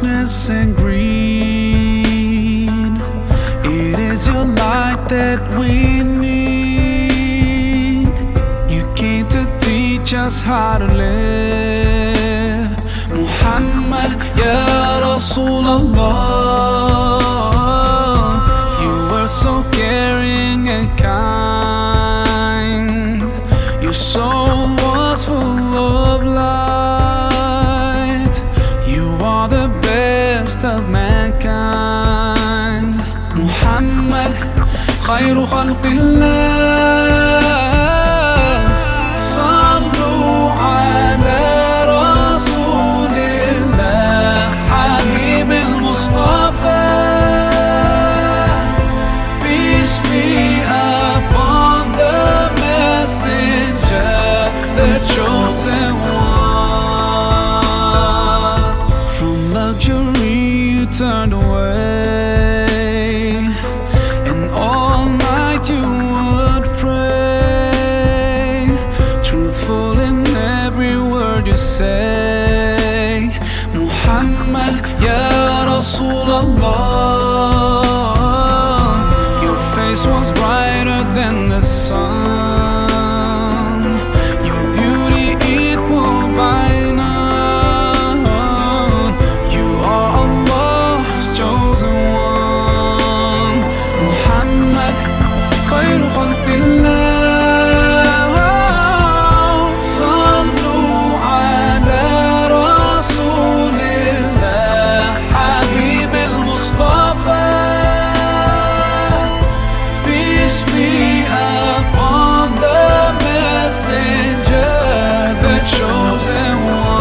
darkness and greed. It is your light that we need. You came to teach us how to live. Muhammad, Ya Rasulallah. You were so caring and kind. Your soul was full of light. You are the best of mankind. Muhammad, khayru khalqillah. Sallu ala Rasulillah, Habib al-Mustafa. Peace be upon the messenger, the chosen one. From luxury you turned away, and all night you would pray, truthful in every word you say. Muhammad, Ya Rasulallah. Your face was brighter than the sun, your beauty equal by none. You are Allah's chosen one. Muhammad, khayru khalqillah. Sallu ala Rasulillah, Habib al-Mustafa. Peace be upon the messenger, the chosen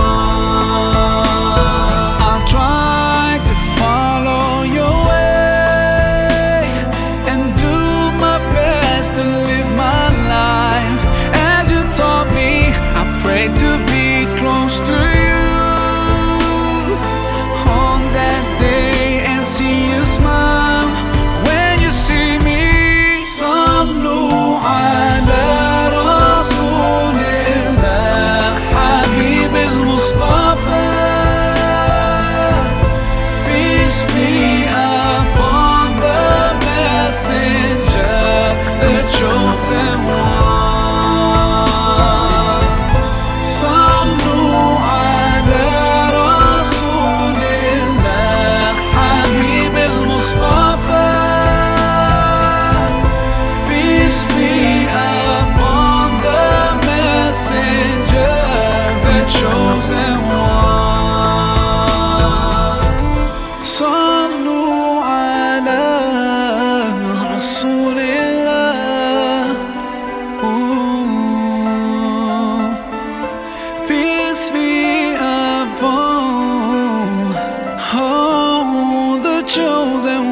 one. I'll try to follow your way and do my best to live my life as you taught me. I pray to be close to you on that day and see you smile when you see me. Sallu ala Rasulillah, Habib al-Mustafa. Peace be upon the messenger, the chosen one. Sallu ala Rasulillah, Habib al-Mustafa. Peace be upon the messenger, the chosen one. Sallu ala Rasulillah. Ooh. Peace be upon the chosen one.